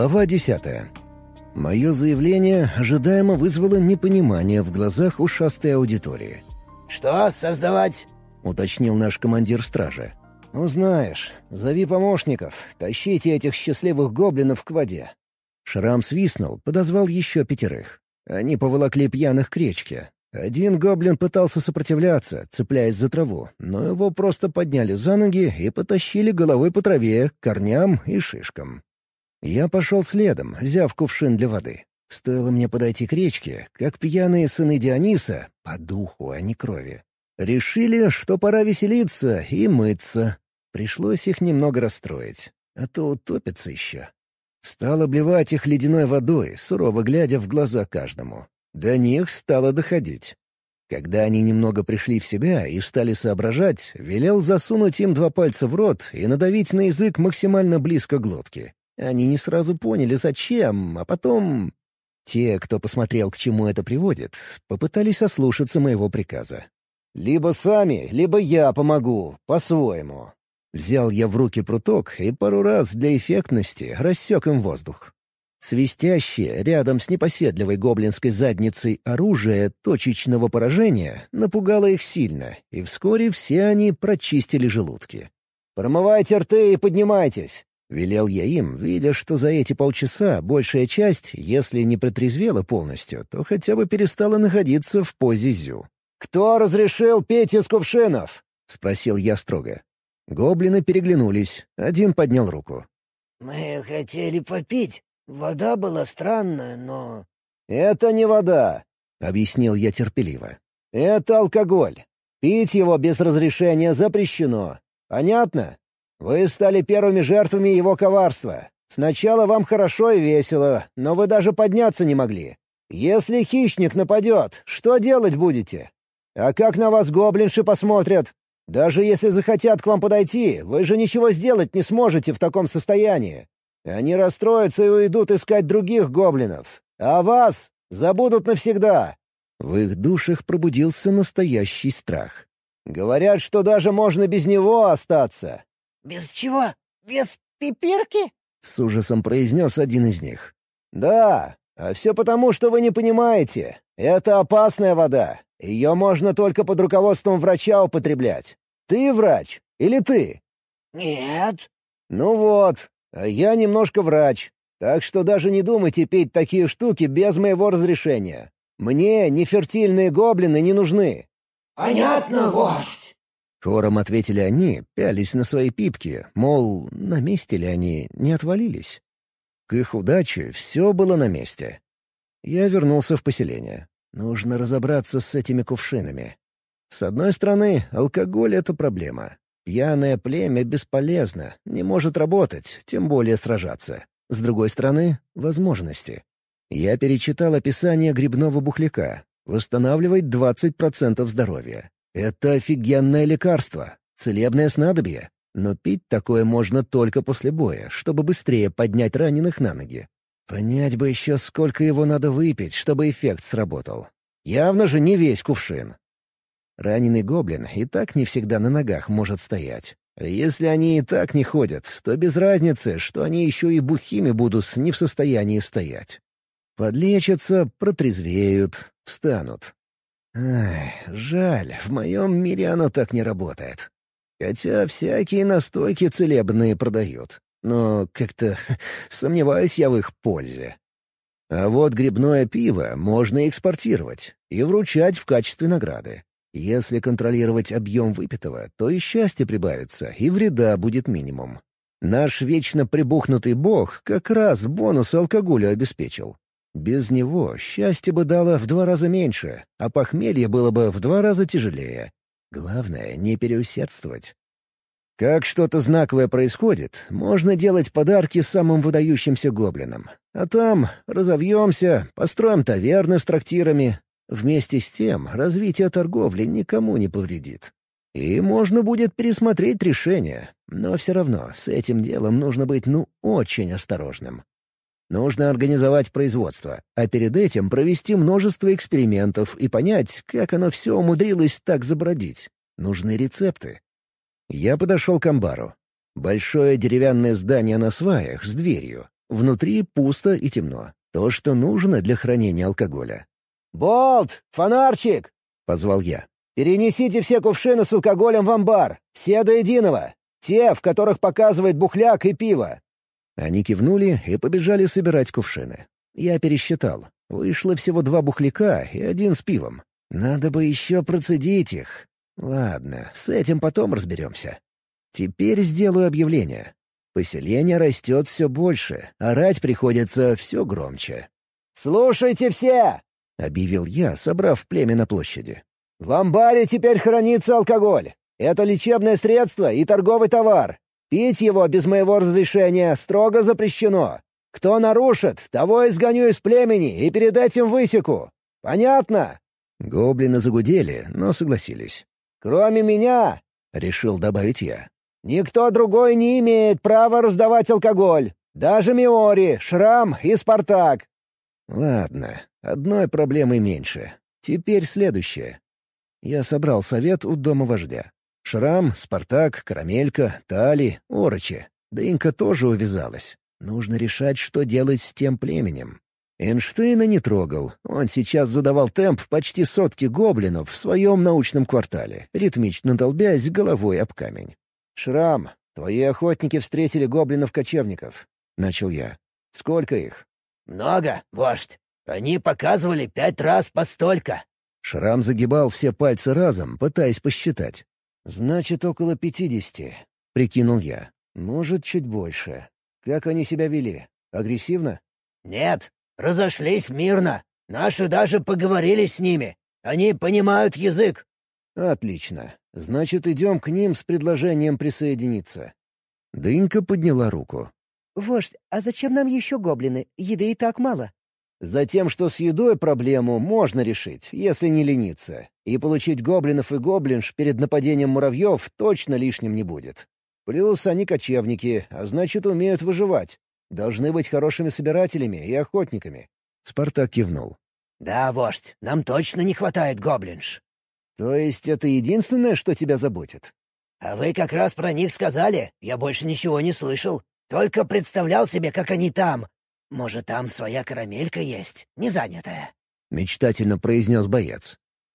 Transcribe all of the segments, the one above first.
Глава 10. Мое заявление ожидаемо вызвало непонимание в глазах ушастой аудитории. «Что создавать?» — уточнил наш командир стражи. «Ну знаешь, зови помощников, тащите этих счастливых гоблинов к воде». Шрам свистнул, подозвал еще 5. Они поволокли пьяных к речке. Один гоблин пытался сопротивляться, цепляясь за траву, но его просто подняли за ноги и потащили головой по траве, корням и шишкам. Я пошел следом, взяв кувшин для воды. Стоило мне подойти к речке, как пьяные сыны Диониса, по духу, а не крови, решили, что пора веселиться и мыться. Пришлось их немного расстроить, а то утопятся еще. Стал обливать их ледяной водой, сурово глядя в глаза каждому. До них стало доходить. Когда они немного пришли в себя и стали соображать, велел засунуть им 2 пальца в рот и надавить на язык максимально близко к глотке. Они не сразу поняли, зачем, а потом... Те, кто посмотрел, к чему это приводит, попытались ослушаться моего приказа. «Либо сами, либо я помогу, по-своему». Взял я в руки пруток и пару раз для эффектности рассек им воздух. Свистящее рядом с непоседливой гоблинской задницей оружие точечного поражения напугало их сильно, и вскоре все они прочистили желудки. «Промывайте рты и поднимайтесь!» — велел я им, видя, что за эти полчаса большая часть, если не протрезвела полностью, то хотя бы перестала находиться в позе зю. «Кто разрешил пить из кувшинов?» — спросил я строго. Гоблины переглянулись, один поднял руку. «Мы хотели попить. Вода была странная, но...» «Это не вода», — объяснил я терпеливо. «Это алкоголь. Пить его без разрешения запрещено. Понятно? Вы стали первыми жертвами его коварства. Сначала вам хорошо и весело, но вы даже подняться не могли. Если хищник нападет, что делать будете? А как на вас гоблинши посмотрят? Даже если захотят к вам подойти, вы же ничего сделать не сможете в таком состоянии. Они расстроятся и уйдут искать других гоблинов. А вас забудут навсегда». В их душах пробудился настоящий страх. «Говорят, что даже можно без него остаться». «Без чего? Без пипирки?» — с ужасом произнес один из них. «Да, а все потому, что вы не понимаете. Это опасная вода. Ее можно только под руководством врача употреблять. Ты врач или ты?» «Нет». «Ну вот, а я немножко врач, так что даже не думайте пить такие штуки без моего разрешения. Мне нефертильные гоблины не нужны». «Понятно, вождь». Хором ответили они, пялись на свои пипки, мол, на месте ли они, не отвалились. К их удаче все было на месте. Я вернулся в поселение. Нужно разобраться с этими кувшинами. С одной стороны, алкоголь — это проблема. Пьяное племя бесполезно, не может работать, тем более сражаться. С другой стороны — возможности. Я перечитал описание грибного бухляка. Восстанавливает 20% здоровья. Это офигенное лекарство, целебное снадобье. Но пить такое можно только после боя, чтобы быстрее поднять раненых на ноги. Понять бы еще, сколько его надо выпить, чтобы эффект сработал. Явно же не весь кувшин. Раненый гоблин и так не всегда на ногах может стоять. А если они и так не ходят, то без разницы, что они еще и бухими будут не в состоянии стоять. Подлечатся, протрезвеют, встанут. Ай, жаль, в моем мире оно так не работает. Хотя всякие настойки целебные продают. Но как-то сомневаюсь я в их пользе. А вот грибное пиво можно экспортировать и вручать в качестве награды. Если контролировать объем выпитого, то и счастье прибавится, и вреда будет минимум. Наш вечно прибухнутый бог как раз бонус алкоголю обеспечил. Без него счастье бы дало в 2 раза меньше, а похмелье было бы в 2 раза тяжелее. Главное — не переусердствовать. Как что-то знаковое происходит, можно делать подарки самым выдающимся гоблинам. А там разовьемся, построим таверны с трактирами. Вместе с тем развитие торговли никому не повредит. И можно будет пересмотреть решение. Но все равно с этим делом нужно быть очень осторожным. Нужно организовать производство, а перед этим провести множество экспериментов и понять, как оно все умудрилось так забродить. Нужны рецепты. Я подошел к амбару. Большое деревянное здание на сваях с дверью. Внутри пусто и темно. То, что нужно для хранения алкоголя. «Болт! Фонарчик!» — позвал я. «Перенесите все кувшины с алкоголем в амбар. Все до единого. Те, в которых показывает бухляк и пиво». Они кивнули и побежали собирать кувшины. Я пересчитал. Вышло всего 2 бухляка и 1 с пивом. Надо бы еще процедить их. Ладно, с этим потом разберемся. Теперь сделаю объявление. Поселение растет все больше, орать приходится все громче. «Слушайте все!» — объявил я, собрав племя на площади. «В амбаре теперь хранится алкоголь. Это лечебное средство и торговый товар. Пить его без моего разрешения строго запрещено. Кто нарушит, того изгоню из племени и перед этим высеку. Понятно?» Гоблины загудели, но согласились. «Кроме меня», — решил добавить я, — «никто другой не имеет права раздавать алкоголь. Даже Миори, Шрам и Спартак». Ладно, одной проблемой меньше. Теперь следующее. Я собрал совет у дома вождя. Шрам, Спартак, Карамелька, Тали, Орочи. Дынька тоже увязалась. Нужно решать, что делать с тем племенем. Эйнштейна не трогал. Он сейчас задавал темп почти 100 гоблинов в своем научном квартале, ритмично долбясь головой об камень. «Шрам, твои охотники встретили гоблинов-кочевников», — начал я. «Сколько их?» «Много, вождь. Они показывали 5 раз по столько». Шрам загибал все пальцы разом, пытаясь посчитать. «Значит, около 50, — прикинул я. Может, чуть больше. Как они себя вели? Агрессивно?» «Нет, разошлись мирно. Наши даже поговорили с ними. Они понимают язык». «Отлично. Значит, идем к ним с предложением присоединиться». Дынька подняла руку. «Вождь, а зачем нам еще гоблины? Еды и так мало». «Затем, что с едой проблему можно решить, если не лениться. И получить гоблинов и гоблинш перед нападением муравьев точно лишним не будет. Плюс они кочевники, а значит, умеют выживать. Должны быть хорошими собирателями и охотниками». Спартак кивнул. «Да, вождь, нам точно не хватает гоблинш». «То есть это единственное, что тебя заботит?» «А вы как раз про них сказали. Я больше ничего не слышал. Только представлял себе, как они там. Может, там своя карамелька есть, не занятая». Мечтательно произнес боец.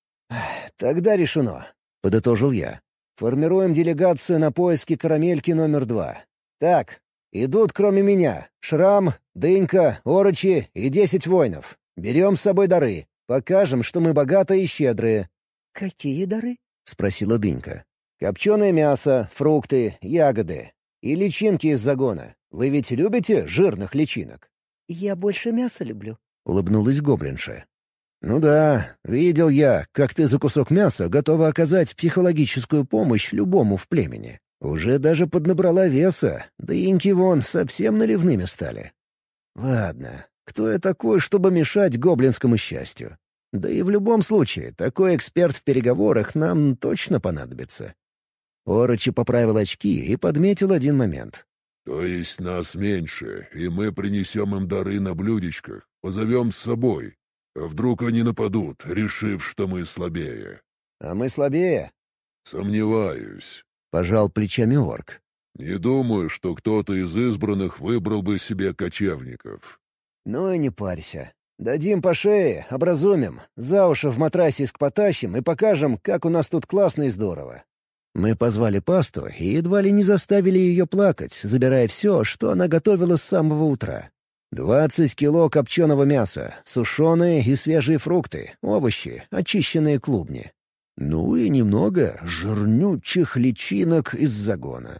«Тогда решено», — подытожил я. «Формируем делегацию на поиски карамельки номер 2. Так, идут кроме меня Шрам, Дынька, Орочи и 10 воинов. Берем с собой дары. Покажем, что мы богатые и щедрые». «Какие дары?» — спросила Дынька. «Копченое мясо, фрукты, ягоды. И личинки из загона. Вы ведь любите жирных личинок?» «Я больше мяса люблю», — улыбнулась гоблинша. «Ну да, видел я, как ты за кусок мяса готова оказать психологическую помощь любому в племени. Уже даже поднабрала веса, да инки вон совсем наливными стали. Ладно, кто я такой, чтобы мешать гоблинскому счастью? Да и в любом случае, такой эксперт в переговорах нам точно понадобится». Орочи поправил очки и подметил один момент. «То есть нас меньше, и мы принесем им дары на блюдечках, позовем с собой. А вдруг они нападут, решив, что мы слабее?» «А мы слабее?» «Сомневаюсь», — пожал плечами орк. «Не думаю, что кто-то из избранных выбрал бы себе кочевников». «Ну и не парься. Дадим по шее, образумим, за уши в матрасиск потащим и покажем, как у нас тут классно и здорово». Мы позвали пасту и едва ли не заставили ее плакать, забирая все, что она готовила с самого утра. 20 кило копченого мяса, сушеные и свежие фрукты, овощи, очищенные клубни. Ну и немного жирнючих личинок из загона.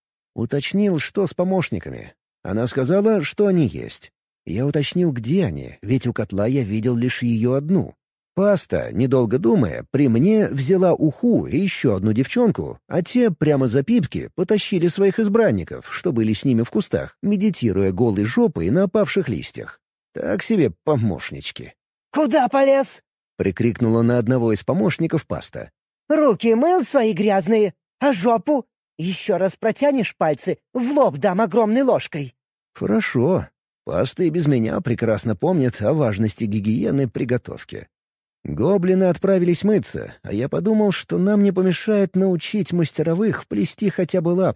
Уточнил, что с помощниками. Она сказала, что они есть. Я уточнил, где они, ведь у котла я видел лишь ее одну. Паста, недолго думая, при мне взяла уху и еще одну девчонку, а те прямо за пипки потащили своих избранников, что были с ними в кустах, медитируя голой жопой на опавших листьях. Так себе помощнички. «Куда полез?» — прикрикнула на одного из помощников паста. «Руки мыл свои грязные, а жопу? Еще раз протянешь пальцы, в лоб дам огромной ложкой». «Хорошо. Паста и без меня прекрасно помнит о важности гигиены приготовки». Гоблины отправились мыться, а я подумал, что нам не помешает научить мастеровых плести хотя бы лапти.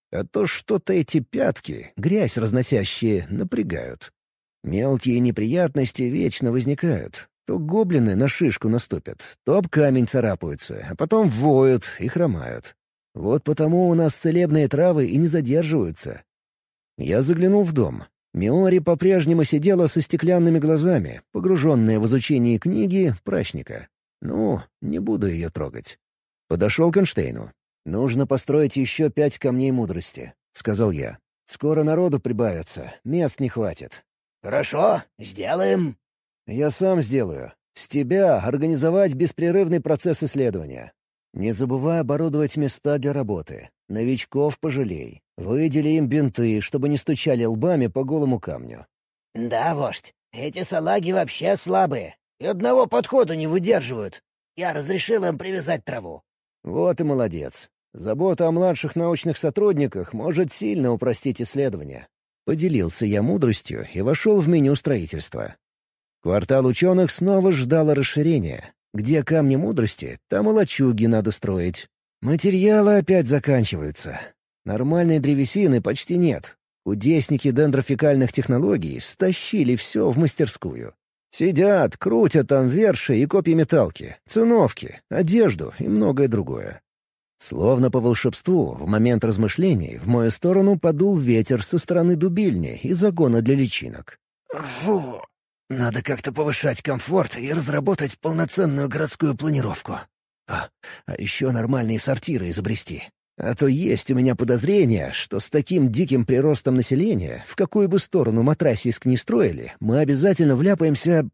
А то что-то эти пятки, грязь разносящие, напрягают. Мелкие неприятности вечно возникают. То гоблины на шишку наступят, то об камень царапаются, а потом воют и хромают. Вот потому у нас целебные травы и не задерживаются. Я заглянул в дом. Миори по-прежнему сидела со стеклянными глазами, погруженная в изучение книги прачника. Ну, не буду ее трогать. Подошел к Эйнштейну. «Нужно построить еще 5 камней мудрости», — сказал я. «Скоро народу прибавится, мест не хватит». «Хорошо, сделаем». «Я сам сделаю. С тебя организовать беспрерывный процесс исследования. Не забывай оборудовать места для работы. Новичков пожалей. Выдели им бинты, чтобы не стучали лбами по голому камню». «Да, вождь, эти салаги вообще слабые и одного подхода не выдерживают. Я разрешил им привязать траву». «Вот и молодец. Забота о младших научных сотрудниках может сильно упростить исследования». Поделился я мудростью и вошел в меню строительства. Квартал ученых снова ждало расширения. Где камни мудрости, там и лачуги надо строить. Материалы опять заканчиваются. Нормальной древесины почти нет. Кудесники дендрофикальных технологий стащили все в мастерскую. Сидят, крутят там верши и копья-металки, циновки, одежду и многое другое. Словно по волшебству, в момент размышлений в мою сторону подул ветер со стороны дубильни и загона для личинок. Фу! Надо как-то повышать комфорт и разработать полноценную городскую планировку. А еще нормальные сортиры изобрести. А то есть у меня подозрение, что с таким диким приростом населения, в какую бы сторону Матрасийск ни строили, мы обязательно вляпаемся...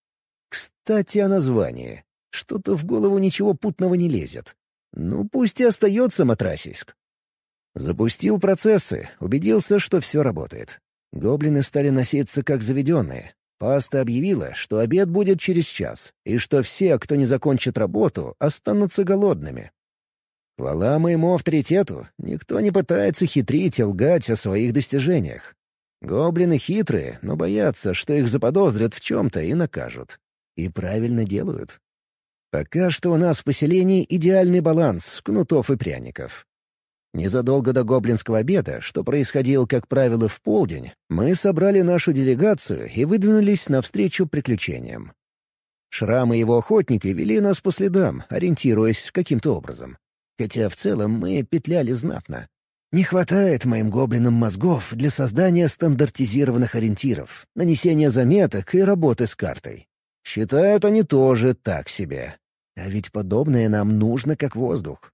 Кстати, о названии. Что-то в голову ничего путного не лезет. Ну, пусть и остается Матрасийск. Запустил процессы, убедился, что все работает. Гоблины стали носиться как заведенные. Паста объявила, что обед будет через час, и что все, кто не закончит работу, останутся голодными. Хвала моему авторитету, никто не пытается хитрить и лгать о своих достижениях. Гоблины хитрые, но боятся, что их заподозрят в чем-то и накажут. И правильно делают. Пока что у нас в поселении идеальный баланс кнутов и пряников. Незадолго до гоблинского обеда, что происходил, как правило, в полдень, мы собрали нашу делегацию и выдвинулись навстречу приключениям. Шрам и его охотники вели нас по следам, ориентируясь каким-то образом. Хотя в целом мы петляли знатно. Не хватает моим гоблинам мозгов для создания стандартизированных ориентиров, нанесения заметок и работы с картой. Считают они тоже так себе. А ведь подобное нам нужно как воздух.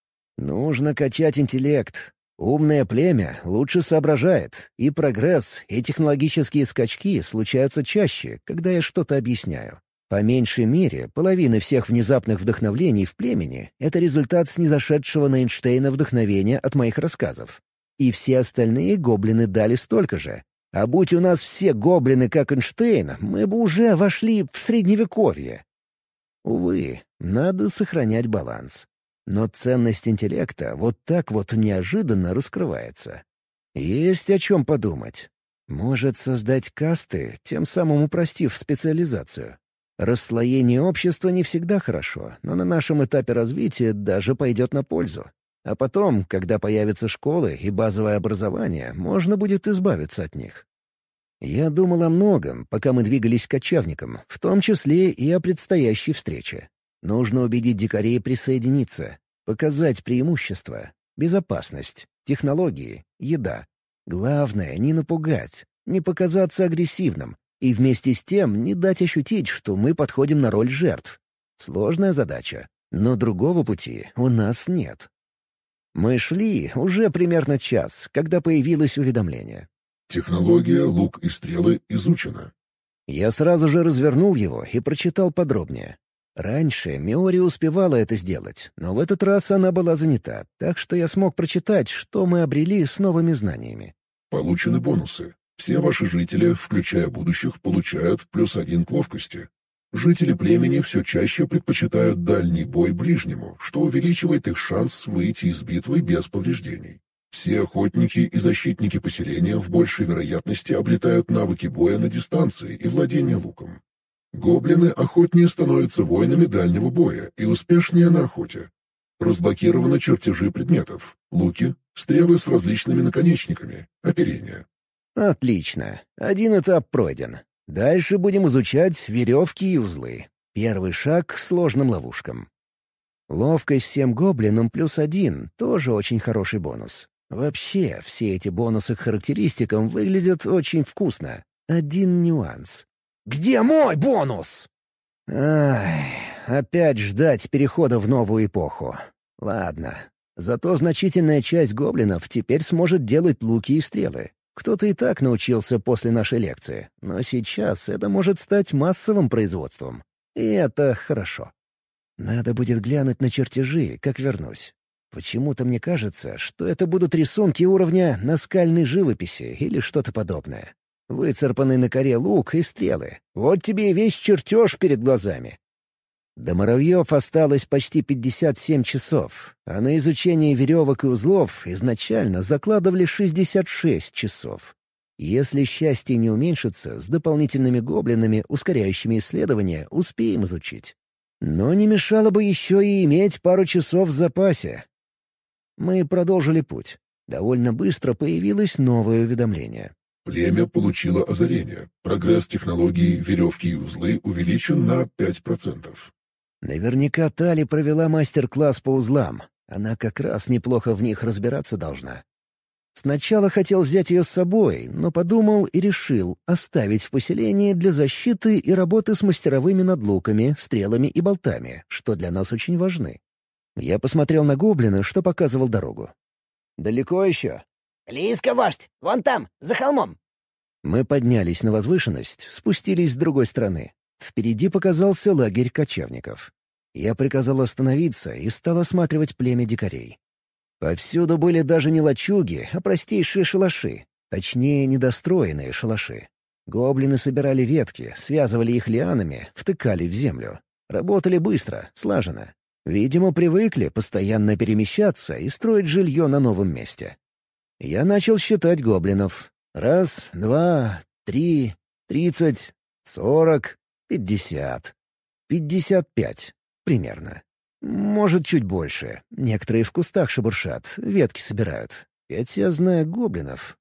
Нужно качать интеллект. Умное племя лучше соображает, и прогресс, и технологические скачки случаются чаще, когда я что-то объясняю. По меньшей мере, половина всех внезапных вдохновлений в племени — это результат снизошедшего на Эйнштейна вдохновения от моих рассказов. И все остальные гоблины дали столько же. А будь у нас все гоблины как Эйнштейн, мы бы уже вошли в Средневековье. Увы, надо сохранять баланс. Но ценность интеллекта вот так вот неожиданно раскрывается. Есть о чем подумать. Может создать касты, тем самым упростив специализацию. Расслоение общества не всегда хорошо, но на нашем этапе развития даже пойдет на пользу. А потом, когда появятся школы и базовое образование, можно будет избавиться от них. Я думал о многом, пока мы двигались к кочевникам, в том числе и о предстоящей встрече. Нужно убедить дикарей присоединиться, показать преимущества, безопасность, технологии, еда. Главное — не напугать, не показаться агрессивным, и вместе с тем не дать ощутить, что мы подходим на роль жертв. Сложная задача, но другого пути у нас нет. Мы шли уже примерно час, когда появилось уведомление. Технология «Лук и стрелы» изучена. Я сразу же развернул его и прочитал подробнее. Раньше Миори успевала это сделать, но в этот раз она была занята, так что я смог прочитать, что мы обрели с новыми знаниями. Получены бонусы. Все ваши жители, включая будущих, получают +1 к ловкости. Жители племени все чаще предпочитают дальний бой ближнему, что увеличивает их шанс выйти из битвы без повреждений. Все охотники и защитники поселения в большей вероятности обретают навыки боя на дистанции и владения луком. Гоблины охотнее становятся воинами дальнего боя и успешнее на охоте. Разблокированы чертежи предметов, луки, стрелы с различными наконечниками, оперение. Отлично. Один этап пройден. Дальше будем изучать веревки и узлы. Первый шаг к сложным ловушкам. Ловкость всем гоблинам +1 — тоже очень хороший бонус. Вообще, все эти бонусы к характеристикам выглядят очень вкусно. Один нюанс. «Где мой бонус?» Ай, опять ждать перехода в новую эпоху. Ладно. Зато значительная часть гоблинов теперь сможет делать луки и стрелы. Кто-то и так научился после нашей лекции, но сейчас это может стать массовым производством. И это хорошо. Надо будет глянуть на чертежи, как вернусь. Почему-то мне кажется, что это будут рисунки уровня наскальной живописи или что-то подобное. Выцарпанный на коре лук и стрелы. Вот тебе и весь чертеж перед глазами. До муравьев осталось почти 57 часов, а на изучение веревок и узлов изначально закладывали 66 часов. Если счастье не уменьшится, с дополнительными гоблинами, ускоряющими исследования, успеем изучить. Но не мешало бы еще и иметь пару часов в запасе. Мы продолжили путь. Довольно быстро появилось новое уведомление. Племя получило озарение. Прогресс технологии веревки и узлы увеличен на 5%. Наверняка Тали провела мастер-класс по узлам. Она как раз неплохо в них разбираться должна. Сначала хотел взять ее с собой, но подумал и решил оставить в поселении для защиты и работы с мастеровыми над луками, стрелами и болтами, что для нас очень важны. Я посмотрел на гоблина, что показывал дорогу. «Далеко еще?» «Близко, вождь! Вон там, за холмом!» Мы поднялись на возвышенность, спустились с другой стороны. Впереди показался лагерь кочевников. Я приказал остановиться и стал осматривать племя дикарей. Повсюду были даже не лачуги, а простейшие шалаши. Точнее, недостроенные шалаши. Гоблины собирали ветки, связывали их лианами, втыкали в землю. Работали быстро, слаженно. Видимо, привыкли постоянно перемещаться и строить жилье на новом месте. Я начал считать гоблинов. 1, 2, 3, 30, 40, 50. 55. Примерно. Может, чуть больше. Некоторые в кустах шебуршат, ветки собирают. Хотя, зная гоблинов...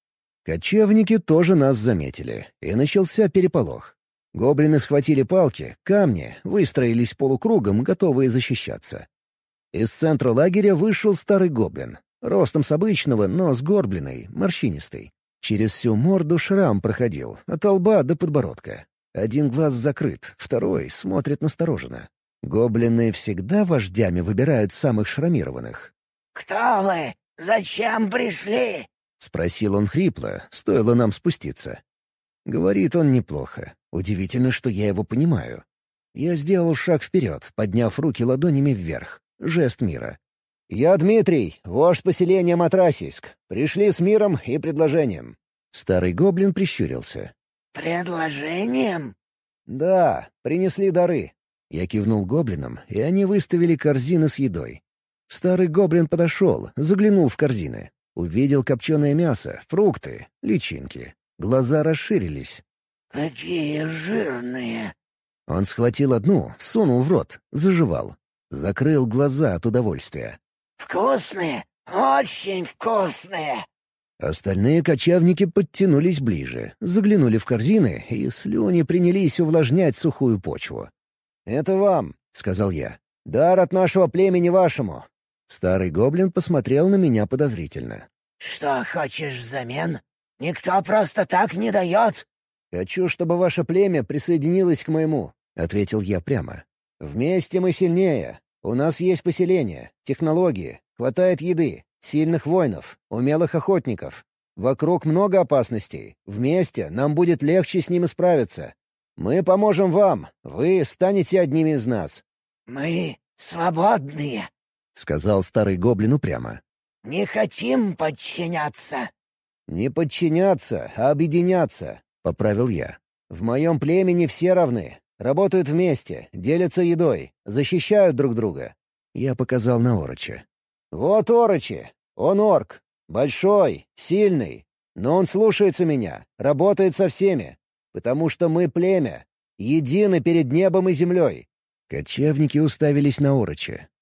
Кочевники тоже нас заметили, и начался переполох. Гоблины схватили палки, камни, выстроились полукругом, готовые защищаться. Из центра лагеря вышел старый гоблин. Ростом с обычного, но сгорбленный, морщинистый. Через всю морду шрам проходил, от лба до подбородка. Один глаз закрыт, второй смотрит настороженно. Гоблины всегда вождями выбирают самых шрамированных. «Кто вы? Зачем пришли?» — спросил он хрипло, стоило нам спуститься. Говорит он неплохо. Удивительно, что я его понимаю. Я сделал шаг вперед, подняв руки ладонями вверх. Жест мира. «Я Дмитрий, вождь поселения Матрасийск. Пришли с миром и предложением». Старый гоблин прищурился. «Предложением?» «Да, принесли дары». Я кивнул гоблинам, и они выставили корзины с едой. Старый гоблин подошел, заглянул в корзины. Увидел копченое мясо, фрукты, личинки. Глаза расширились. «Какие жирные!» Он схватил одну, сунул в рот, зажевал. Закрыл глаза от удовольствия. «Вкусные! Очень вкусные!» Остальные кочевники подтянулись ближе, заглянули в корзины, и слюни принялись увлажнять сухую почву. «Это вам», — сказал я. «Дар от нашего племени вашему». Старый гоблин посмотрел на меня подозрительно. «Что хочешь взамен? Никто просто так не дает!» «Хочу, чтобы ваше племя присоединилось к моему», — ответил я прямо. «Вместе мы сильнее. У нас есть поселение, технологии, хватает еды, сильных воинов, умелых охотников. Вокруг много опасностей. Вместе нам будет легче с ними справиться. Мы поможем вам, вы станете одними из нас». «Мы свободные», — сказал старый гоблин упрямо. «Не хотим подчиняться». «Не подчиняться, а объединяться», — поправил я. «В моем племени все равны. Работают вместе, делятся едой, защищают друг друга». Я показал на Ороча. «Вот Орочи. Он орк. Большой, сильный. Но он слушается меня, работает со всеми. Потому что мы племя. Едины перед небом и землей». Кочевники уставились на Ороча.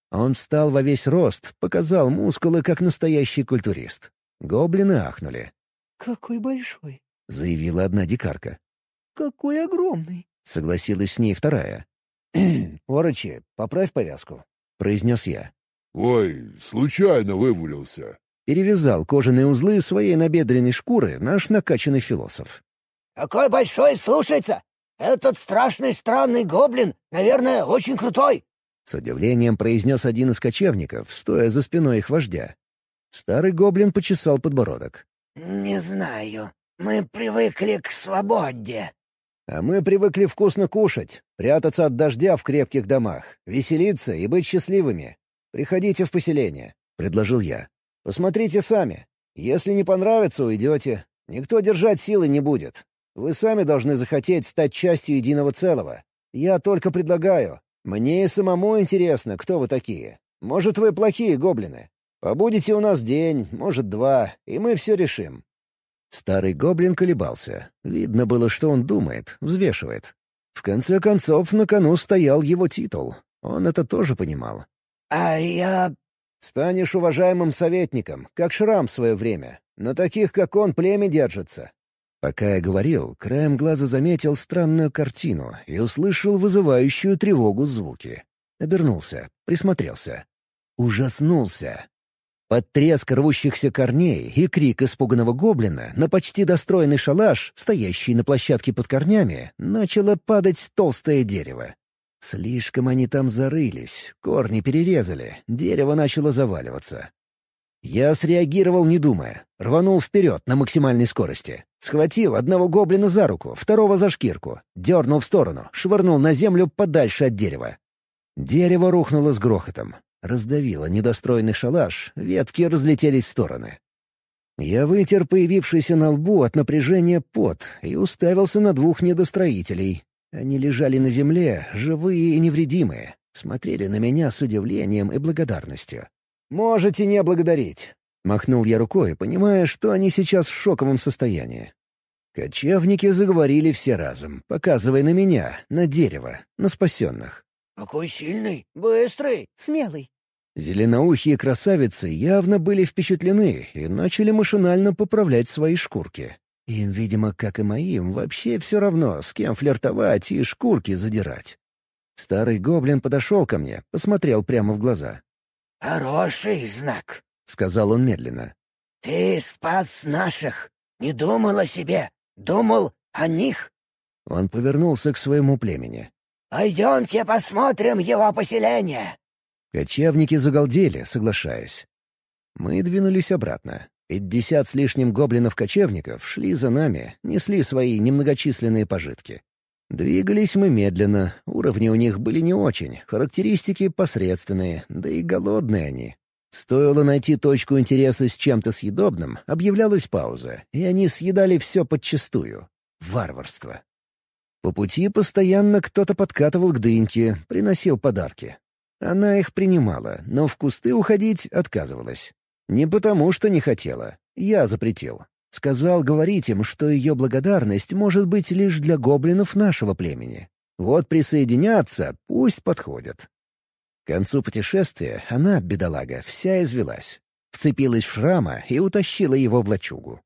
Он встал во весь рост, показал мускулы, как настоящий культурист. Гоблины ахнули. «Какой большой!» — заявила одна дикарка. «Какой огромный!» — согласилась с ней вторая. «Орочи, поправь повязку», — произнес я. «Ой, случайно вывалился». Перевязал кожаные узлы своей набедренной шкуры наш накачанный философ. «Какой большой, слушается! Этот страшный странный гоблин, наверное, очень крутой!» С удивлением произнес один из кочевников, стоя за спиной их вождя. Старый гоблин почесал подбородок. «Не знаю. Мы привыкли к свободе». «А мы привыкли вкусно кушать, прятаться от дождя в крепких домах, веселиться и быть счастливыми. Приходите в поселение», — предложил я. «Посмотрите сами. Если не понравится, уйдете. Никто держать силы не будет. Вы сами должны захотеть стать частью единого целого. Я только предлагаю. Мне и самому интересно, кто вы такие. Может, вы плохие гоблины. Побудете у нас день, может, 2, и мы все решим». Старый гоблин колебался. Видно было, что он думает, взвешивает. В конце концов, на кону стоял его титул. Он это тоже понимал. «А я...» «Станешь уважаемым советником, как Шрам в свое время. На таких, как он, племя держится». Пока я говорил, краем глаза заметил странную картину и услышал вызывающую тревогу звуки. Обернулся, присмотрелся. Ужаснулся. Под треск рвущихся корней и крик испуганного гоблина на почти достроенный шалаш, стоящий на площадке под корнями, начало падать толстое дерево. Слишком они там зарылись, корни перерезали, дерево начало заваливаться. Я среагировал, не думая. Рванул вперед на максимальной скорости. Схватил одного гоблина за руку, второго за шкирку. Дернул в сторону, швырнул на землю подальше от дерева. Дерево рухнуло с грохотом. Раздавило недостроенный шалаш, ветки разлетелись в стороны. Я вытер появившийся на лбу от напряжения пот и уставился на двух недостроителей. Они лежали на земле, живые и невредимые, смотрели на меня с удивлением и благодарностью. «Можете не благодарить», — махнул я рукой, понимая, что они сейчас в шоковом состоянии. Кочевники заговорили все разом, показывая на меня, на дерево, на спасенных. «Какой сильный, быстрый, смелый». Зеленоухие красавицы явно были впечатлены и начали машинально поправлять свои шкурки. Им, видимо, как и моим, вообще все равно, с кем флиртовать и шкурки задирать. Старый гоблин подошел ко мне, посмотрел прямо в глаза. «Хороший знак», — сказал он медленно. «Ты спас наших. Не думал о себе, думал о них». Он повернулся к своему племени. «Пойдемте посмотрим его поселение». Кочевники загалдели, соглашаясь. Мы двинулись обратно. 50 с лишним гоблинов-кочевников шли за нами, несли свои немногочисленные пожитки. Двигались мы медленно, уровни у них были не очень, характеристики посредственные, да и голодные они. Стоило найти точку интереса с чем-то съедобным, объявлялась пауза, и они съедали все подчистую. Варварство. По пути постоянно кто-то подкатывал к дыньке, приносил подарки. Она их принимала, но в кусты уходить отказывалась. Не потому, что не хотела. Я запретил. Сказал говорить им, что ее благодарность может быть лишь для гоблинов нашего племени. Вот присоединяться, пусть подходят. К концу путешествия она, бедолага, вся извелась. Вцепилась в Шрама и утащила его в лачугу.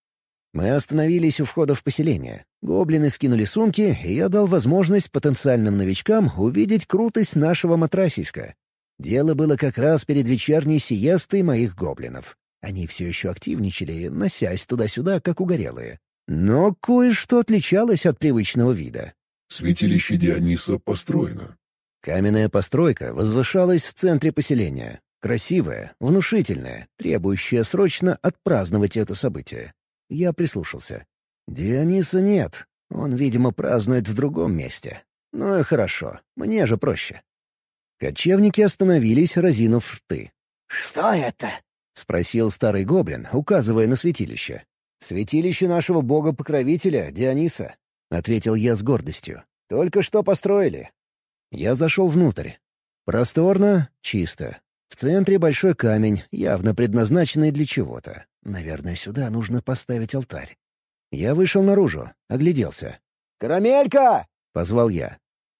Мы остановились у входа в поселение. Гоблины скинули сумки, и я дал возможность потенциальным новичкам увидеть крутость нашего матрасиска. Дело было как раз перед вечерней сиестой моих гоблинов. Они все еще активничали, носясь туда-сюда, как угорелые. Но кое-что отличалось от привычного вида. Святилище Диониса построено. Каменная постройка возвышалась в центре поселения. Красивая, внушительная, требующая срочно отпраздновать это событие. Я прислушался. Диониса нет. Он, видимо, празднует в другом месте. Ну и хорошо, мне же проще. Кочевники остановились, разинув рты. «Что это?» — спросил старый гоблин, указывая на святилище. «Святилище нашего бога-покровителя, Диониса», — ответил я с гордостью. «Только что построили». Я зашел внутрь. Просторно, чисто. В центре большой камень, явно предназначенный для чего-то. Наверное, сюда нужно поставить алтарь. Я вышел наружу, огляделся. «Карамелька!» — позвал я.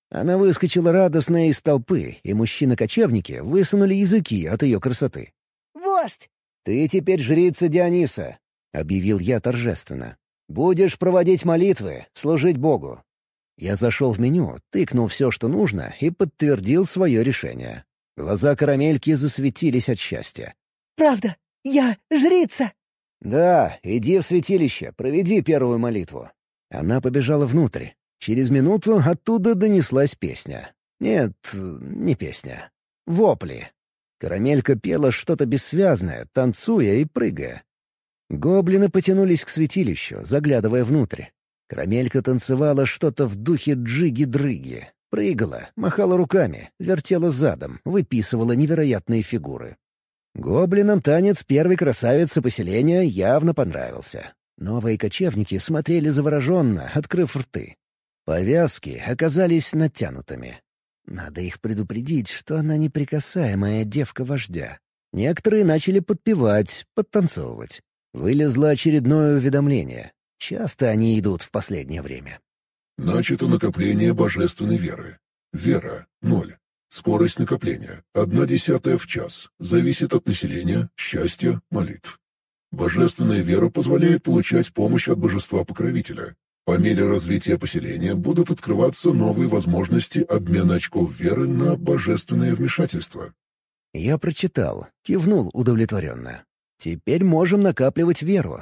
Она выскочила радостная из толпы, и мужчины-кочевники высунули языки от ее красоты. «Вождь!» «Ты теперь жрица Диониса», — объявил я торжественно. «Будешь проводить молитвы, служить Богу». Я зашел в меню, тыкнул все, что нужно, и подтвердил свое решение. Глаза карамельки засветились от счастья. «Правда, я жрица!» «Да, иди в святилище, проведи первую молитву». Она побежала внутрь. Через минуту оттуда донеслась песня. Нет, не песня. Вопли. Карамелька пела что-то бессвязное, танцуя и прыгая. Гоблины потянулись к святилищу, заглядывая внутрь. Карамелька танцевала что-то в духе джиги-дрыги. Прыгала, махала руками, вертела задом, выписывала невероятные фигуры. Гоблинам танец первой красавицы поселения явно понравился. Новые кочевники смотрели завороженно, открыв рты. Повязки оказались натянутыми. Надо их предупредить, что она неприкасаемая девка-вождя. Некоторые начали подпевать, подтанцовывать. Вылезло очередное уведомление. Часто они идут в последнее время. Начато накопление божественной веры. Вера — 0. Скорость накопления — 1/10 в час. Зависит от населения, счастья, молитв. Божественная вера позволяет получать помощь от божества-покровителя. По мере развития поселения будут открываться новые возможности обмена очков веры на божественное вмешательство. Я прочитал, кивнул удовлетворенно. Теперь можем накапливать веру.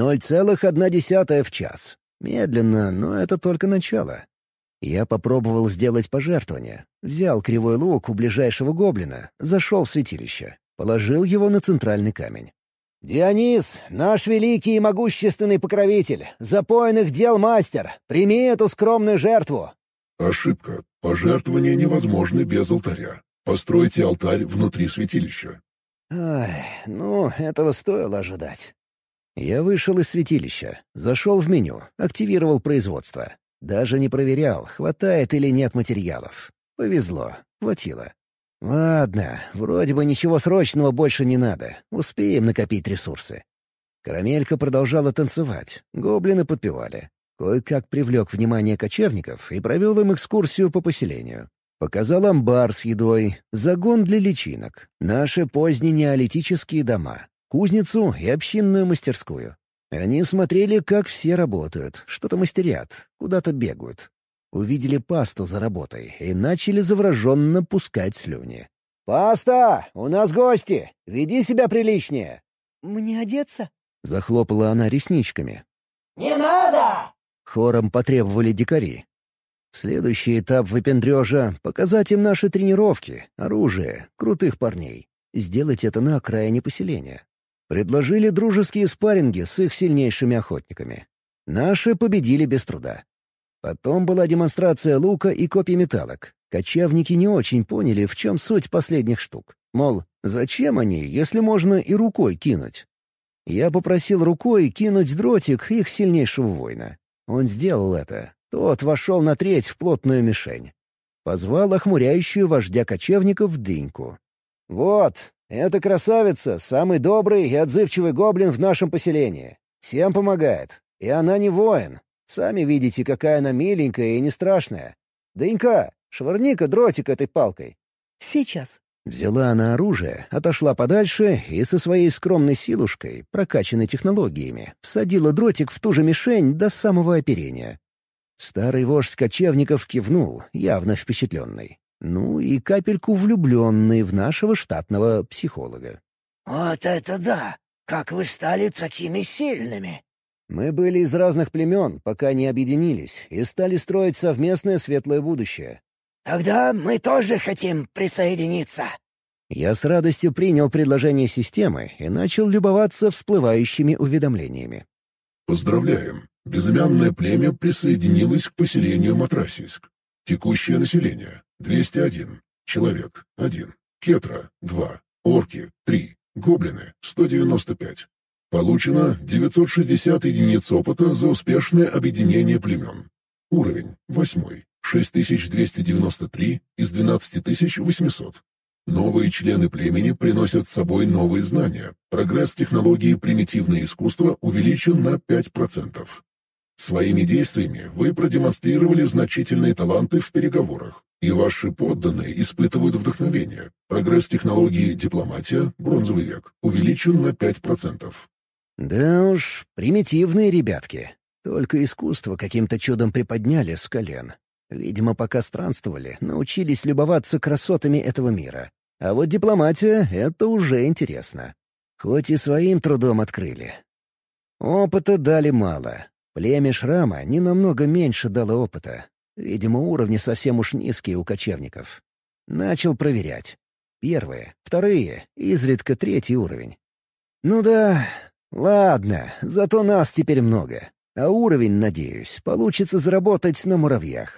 0,1 в час. Медленно, но это только начало. Я попробовал сделать пожертвование. Взял кривой лук у ближайшего гоблина, зашел в святилище. Положил его на центральный камень. «Дионис, наш великий и могущественный покровитель, запойных дел мастер, прими эту скромную жертву!» Ошибка. Пожертвования невозможны без алтаря. Постройте алтарь внутри святилища. Ай, этого стоило ожидать. Я вышел из святилища, зашел в меню, активировал производство. Даже не проверял, хватает или нет материалов. Повезло, хватило. Ладно, вроде бы ничего срочного больше не надо. Успеем накопить ресурсы. Карамелька продолжала танцевать, гоблины подпевали. Кое-как привлек внимание кочевников и провел им экскурсию по поселению. Показал амбар с едой, загон для личинок, наши поздние неолитические дома, кузницу и общинную мастерскую. Они смотрели, как все работают, что-то мастерят, куда-то бегают. Увидели пасту за работой и начали завороженно пускать слюни. «Паста, у нас гости! Веди себя приличнее!» «Мне одеться?» — захлопала она ресничками. «Не надо!» — хором потребовали дикари. Следующий этап выпендрежа — показать им наши тренировки, оружие, крутых парней. Сделать это на окраине поселения. Предложили дружеские спарринги с их сильнейшими охотниками. Наши победили без труда. Потом была демонстрация лука и копьеметалок. Кочевники не очень поняли, в чем суть последних штук. Мол, зачем они, если можно и рукой кинуть? Я попросил рукой кинуть дротик их сильнейшего воина. Он сделал это. Тот вошел на треть в плотную мишень. Позвал охмуряющую вождя кочевников Дыньку. «Вот, эта красавица — самый добрый и отзывчивый гоблин в нашем поселении. Всем помогает. И она не воин. Сами видите, какая она миленькая и не страшная. Дынька, швырни-ка дротик этой палкой». «Сейчас». Взяла она оружие, отошла подальше и со своей скромной силушкой, прокачанной технологиями, всадила дротик в ту же мишень до самого оперения. Старый вождь кочевников кивнул, явно впечатленный. Ну и капельку влюбленный в нашего штатного психолога. «Вот это да! Как вы стали такими сильными!» Мы были из разных племен, пока не объединились, и стали строить совместное светлое будущее. «Тогда мы тоже хотим присоединиться!» Я с радостью принял предложение системы и начал любоваться всплывающими уведомлениями. Поздравляем! Безымянное племя присоединилось к поселению Матрасийск. Текущее население — 201. Человек — 1. Кетра — 2. Орки — 3. Гоблины — 195. Получено 960 единиц опыта за успешное объединение племен. Уровень — 8. 6293 из 12800. Новые члены племени приносят с собой новые знания. Прогресс технологии примитивное искусство увеличен на 5%. Своими действиями вы продемонстрировали значительные таланты в переговорах, и ваши подданные испытывают вдохновение. Прогресс технологии «Дипломатия», бронзовый век, увеличен на 5%. Да уж, примитивные ребятки. Только искусство каким-то чудом приподняли с колен. Видимо, пока странствовали, научились любоваться красотами этого мира. А вот дипломатия — это уже интересно. Хоть и своим трудом открыли. Опыта дали мало. Племя Шрама не намного меньше дало опыта. Видимо, уровни совсем уж низкие у кочевников. Начал проверять. Первые, вторые, изредка третий уровень. Ну да, ладно, зато нас теперь много. А уровень, надеюсь, получится заработать на муравьях.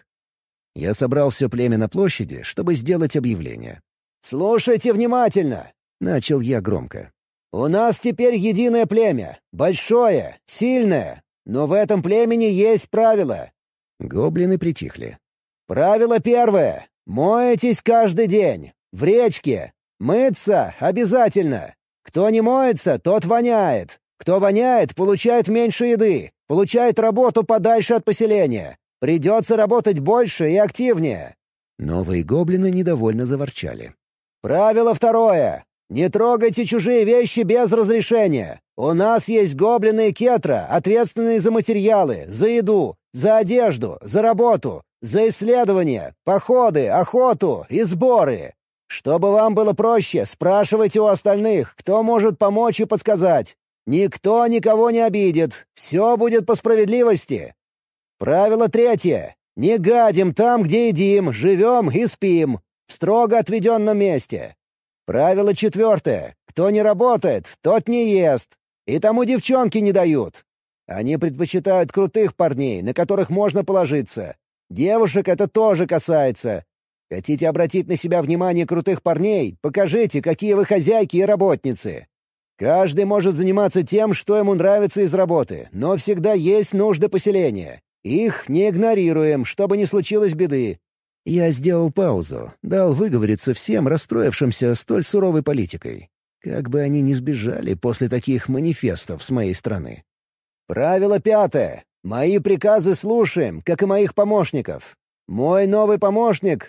Я собрал все племя на площади, чтобы сделать объявление. «Слушайте внимательно!» — начал я громко. «У нас теперь единое племя. Большое, сильное. Но в этом племени есть правила». Гоблины притихли. «Правило первое. Моетесь каждый день. В речке. Мыться обязательно. Кто не моется, тот воняет. Кто воняет, получает меньше еды. Получает работу подальше от поселения. Придется работать больше и активнее». Новые гоблины недовольно заворчали. «Правило второе. Не трогайте чужие вещи без разрешения. У нас есть гоблины и кетра, ответственные за материалы, за еду, за одежду, за работу, за исследования, походы, охоту и сборы. Чтобы вам было проще, спрашивайте у остальных, кто может помочь и подсказать. Никто никого не обидит, все будет по справедливости. Правило третье. Не гадим там, где едим, живем и спим, в строго отведенном месте. Правило четвертое. Кто не работает, тот не ест. И тому девчонки не дают. Они предпочитают крутых парней, на которых можно положиться. Девушек это тоже касается. Хотите обратить на себя внимание крутых парней? Покажите, какие вы хозяйки и работницы. Каждый может заниматься тем, что ему нравится из работы, но всегда есть нужды поселения. Их не игнорируем, чтобы не случилось беды. Я сделал паузу, дал выговориться всем расстроившимся столь суровой политикой. Как бы они ни сбежали после таких манифестов с моей стороны. Правило пятое. Мои приказы слушаем, как и моих помощников. Мой новый помощник...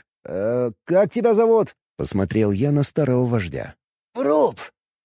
как тебя зовут? Посмотрел я на старого вождя. Бруп.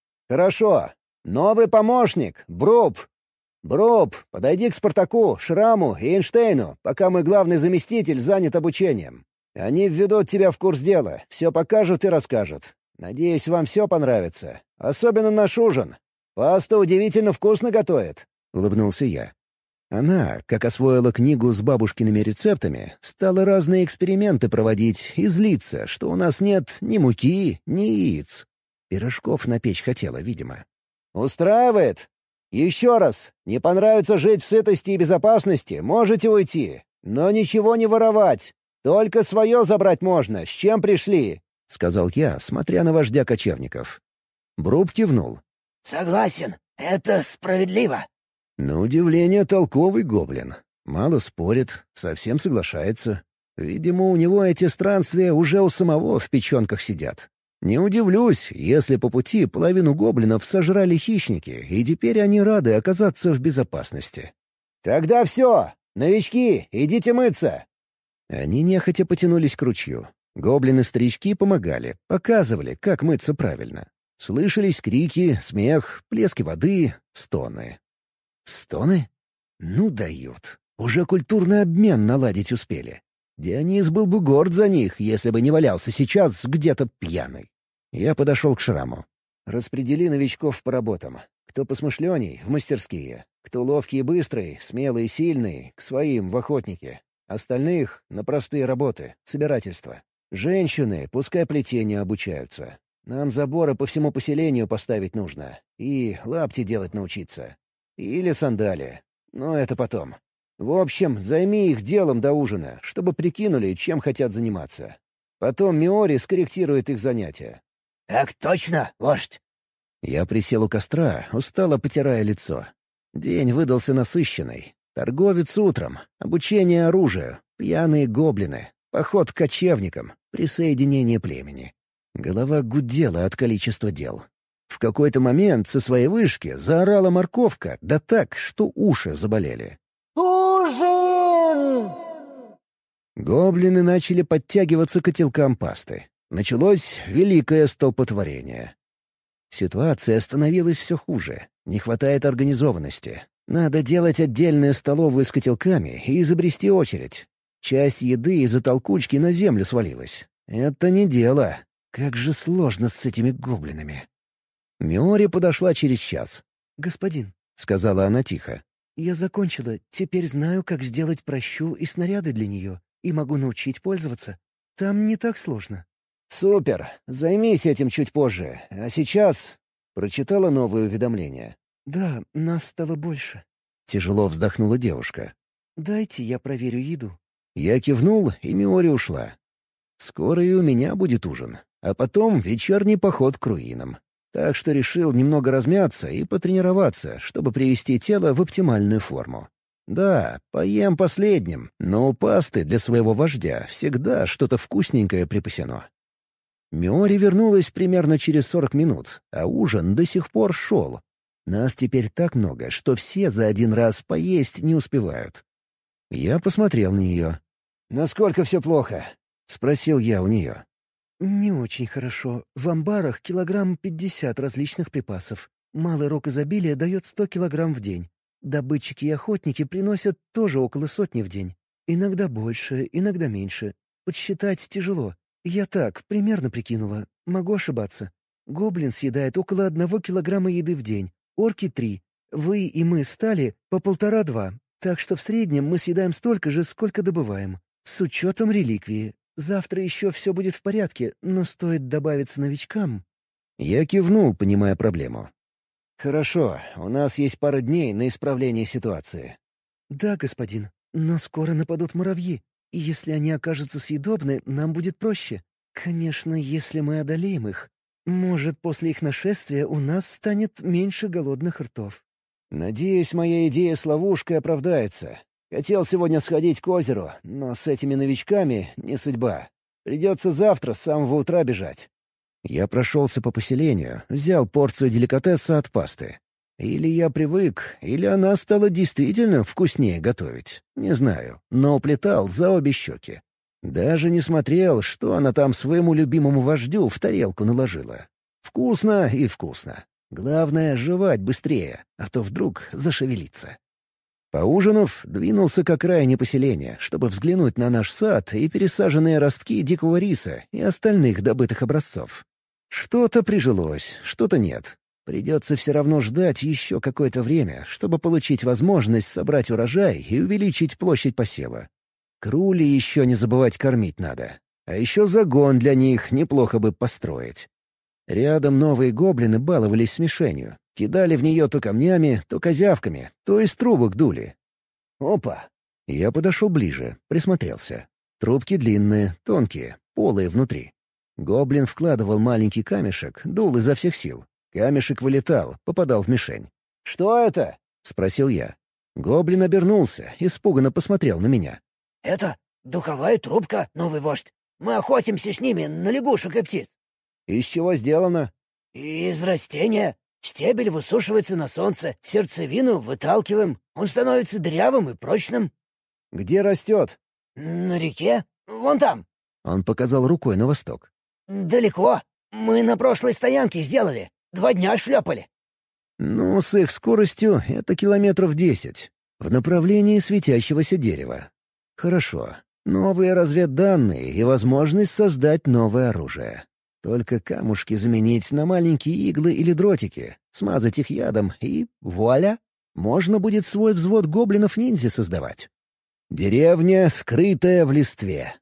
Хорошо. Новый помощник — Бруп. Бруп, подойди к Спартаку, Шраму и Эйнштейну, пока мой главный заместитель занят обучением. Они введут тебя в курс дела, все покажут и расскажут. Надеюсь, вам все понравится. Особенно наш ужин. Паста удивительно вкусно готовит», — улыбнулся я. Она, как освоила книгу с бабушкиными рецептами, стала разные эксперименты проводить и злиться, что у нас нет ни муки, ни яиц. Пирожков напечь хотела, видимо. «Устраивает? Еще раз, не понравится жить в сытости и безопасности, можете уйти. Но ничего не воровать. Только свое забрать можно, с чем пришли», — сказал я, смотря на вождя кочевников. Бруб кивнул. «Согласен, это справедливо». На удивление толковый гоблин. Мало спорит, совсем соглашается. Видимо, у него эти странствия уже у самого в печенках сидят. Не удивлюсь, если по пути половину гоблинов сожрали хищники, и теперь они рады оказаться в безопасности. «Тогда все! Новички, идите мыться!» Они нехотя потянулись к ручью. Гоблины-старички помогали, показывали, как мыться правильно. Слышались крики, смех, плески воды, стоны. Стоны? Ну дают. Уже культурный обмен наладить успели. Дионис был бы горд за них, если бы не валялся сейчас где-то пьяный. Я подошел к Шраму. «Распредели новичков по работам. Кто посмышленней — в мастерские. Кто ловкий и быстрый, смелый и сильный — к своим в охотники. Остальных — на простые работы, собирательство. Женщины пускай плетению обучаются. Нам заборы по всему поселению поставить нужно. И лапти делать научиться. Или сандали. Но это потом. В общем, займи их делом до ужина, чтобы прикинули, чем хотят заниматься. Потом Миори скорректирует их занятия». «Так точно, вождь». Я присел у костра, устало потирая лицо. День выдался насыщенный. Торговец утром, обучение оружию, пьяные гоблины, поход к кочевникам, присоединение племени. Голова гудела от количества дел. В какой-то момент со своей вышки заорала морковка, да так, что уши заболели. «Ужин!» Гоблины начали подтягиваться к котелкам пасты. Началось великое столпотворение. Ситуация становилась все хуже. Не хватает организованности. Надо делать отдельную столовую с котелками и изобрести очередь. Часть еды из-за толкучки на землю свалилась. Это не дело. Как же сложно с этими гоблинами. Миори подошла через час. «Господин», — сказала она тихо. «я закончила. Теперь знаю, как сделать пращу и снаряды для нее. И могу научить пользоваться. Там не так сложно». «Супер! Займись этим чуть позже. А сейчас...» Прочитала новое уведомление. «Да, нас стало больше». Тяжело вздохнула девушка. «Дайте я проверю еду». Я кивнул, и Миори ушла. Скоро и у меня будет ужин. А потом вечерний поход к руинам. Так что решил немного размяться и потренироваться, чтобы привести тело в оптимальную форму. Да, поем последним, но у пасты для своего вождя всегда что-то вкусненькое припасено. Миори вернулась примерно через 40 минут, а ужин до сих пор шел. Нас теперь так много, что все за один раз поесть не успевают. Я посмотрел на нее. «Насколько все плохо?» — спросил я у нее. «Не очень хорошо. В амбарах 50 различных припасов. Малый рог изобилия дает 100 килограмм в день. Добытчики и охотники приносят тоже около 100 в день. Иногда больше, иногда меньше. Подсчитать тяжело. Я так, примерно прикинула. Могу ошибаться. Гоблин съедает около 1 килограмма еды в день. Орки — 3. Вы и мы стали по 1,5-2. Так что в среднем мы съедаем столько же, сколько добываем. С учетом реликвии. Завтра еще все будет в порядке, но стоит добавиться новичкам». Я кивнул, понимая проблему. «Хорошо, у нас есть пара дней на исправление ситуации». «Да, господин, но скоро нападут муравьи, и если они окажутся съедобны, нам будет проще. Конечно, если мы одолеем их. Может, после их нашествия у нас станет меньше голодных ртов». «Надеюсь, моя идея с ловушкой оправдается. Хотел сегодня сходить к озеру, но с этими новичками не судьба. Придется завтра с самого утра бежать». Я прошелся по поселению, взял порцию деликатеса от пасты. Или я привык, или она стала действительно вкуснее готовить. Не знаю, но уплетал за обе щеки. Даже не смотрел, что она там своему любимому вождю в тарелку наложила. Вкусно и вкусно. Главное — жевать быстрее, а то вдруг зашевелится. Поужинав, двинулся к окраине поселения, чтобы взглянуть на наш сад и пересаженные ростки дикого риса и остальных добытых образцов. Что-то прижилось, что-то нет. Придется все равно ждать еще какое-то время, чтобы получить возможность собрать урожай и увеличить площадь посева. Крули еще не забывать кормить надо. А еще загон для них неплохо бы построить. Рядом новые гоблины баловались с мишенью. Кидали в нее то камнями, то козявками, то из трубок дули. Опа! Я подошел ближе, присмотрелся. Трубки длинные, тонкие, полые внутри. Гоблин вкладывал маленький камешек, дул изо всех сил. Камешек вылетал, попадал в мишень. «Что это?» — спросил я. Гоблин обернулся, испуганно посмотрел на меня. «Это духовая трубка, новый вождь. Мы охотимся с ними на лягушек и птиц». «Из чего сделано?» «Из растения. Стебель высушивается на солнце, сердцевину выталкиваем. Он становится дырявым и прочным». «Где растет?» «На реке. Вон там». Он показал рукой на восток. «Далеко. Мы на прошлой стоянке сделали. 2 дня шлепали». «Ну, с их скоростью это километров 10. В направлении светящегося дерева. Хорошо. Новые разведданные и возможность создать новое оружие. Только камушки заменить на маленькие иглы или дротики, смазать их ядом и вуаля! Можно будет свой взвод гоблинов-ниндзя создавать. Деревня, скрытая в листве.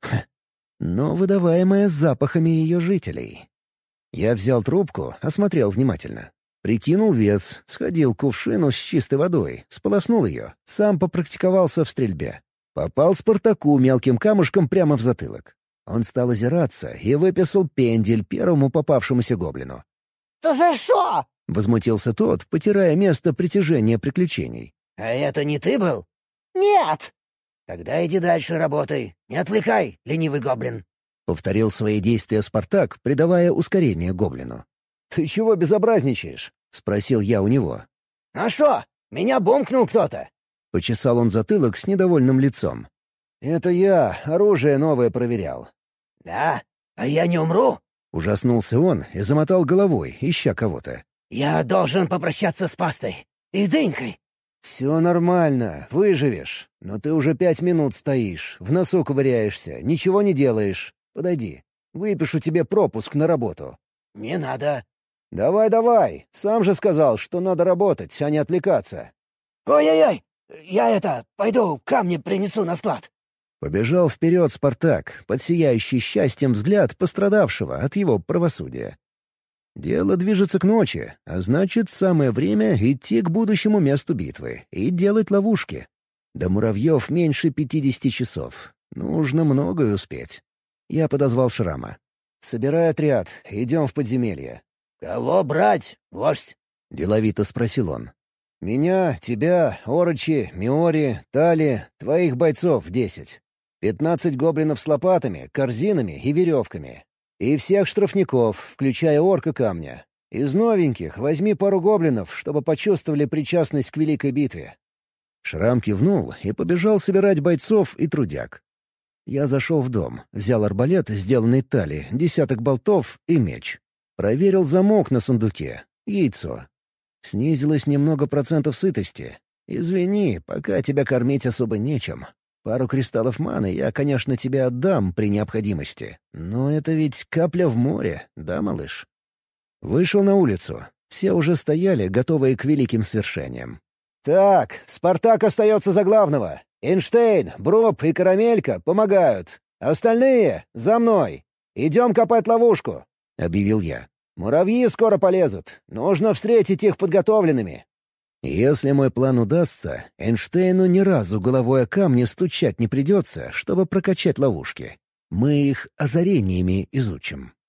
Но выдаваемая запахами ее жителей. Я взял трубку, осмотрел внимательно. Прикинул вес, сходил к кувшину с чистой водой, сполоснул ее, сам попрактиковался в стрельбе. Попал Спартаку мелким камушком прямо в затылок. Он стал озираться и выписал пендель первому попавшемуся гоблину. «Да за что?» — возмутился тот, потирая место притяжения приключений. «А это не ты был?» «Нет!» «Тогда иди дальше работай. Не отвлекай, ленивый гоблин». Повторил свои действия Спартак, придавая ускорение гоблину. «Ты чего безобразничаешь?» — спросил я у него. «А шо? Меня бомкнул кто-то». Почесал он затылок с недовольным лицом. «Это я оружие новое проверял». «Да? А я не умру?» Ужаснулся он и замотал головой, ища кого-то. «Я должен попрощаться с пастой. И дынькой». «Все нормально, выживешь. Но ты уже 5 минут стоишь, в носу ковыряешься, ничего не делаешь. Подойди, выпишу тебе пропуск на работу». «Не надо». «Давай, сам же сказал, что надо работать, а не отвлекаться». «Ой-ой-ой! Я пойду камни принесу на склад». Побежал вперед Спартак, под сияющий счастьем взгляд пострадавшего от его правосудия. Дело движется к ночи, а значит, самое время идти к будущему месту битвы и делать ловушки. До муравьев меньше 50 часов. Нужно многое успеть. Я подозвал Шрама. «Собирай отряд, идем в подземелье». «Кого брать, вождь?» — деловито спросил он. «Меня, тебя, Орочи, Миори, Тали, твоих бойцов 10. 15 гоблинов с лопатами, корзинами и веревками. И всех штрафников, включая орка камня. Из новеньких возьми пару гоблинов, чтобы почувствовали причастность к великой битве». Шрам кивнул и побежал собирать бойцов и трудяг. Я зашел в дом, взял арбалет, сделанный Тали, 10 болтов и меч. Проверил замок на сундуке, яйцо. Снизилось немного процентов сытости. Извини, пока тебя кормить особо нечем. Пару кристаллов маны я, конечно, тебе отдам при необходимости. Но это ведь капля в море, да, малыш? Вышел на улицу. Все уже стояли, готовые к великим свершениям. «Так, Спартак остается за главного. Эйнштейн, Броб и Карамелька помогают. Остальные — за мной. Идем копать ловушку», — объявил я. «Муравьи скоро полезут. Нужно встретить их подготовленными». Если мой план удастся, Эйнштейну ни разу головой о камни стучать не придется, чтобы прокачать ловушки. Мы их озарениями изучим.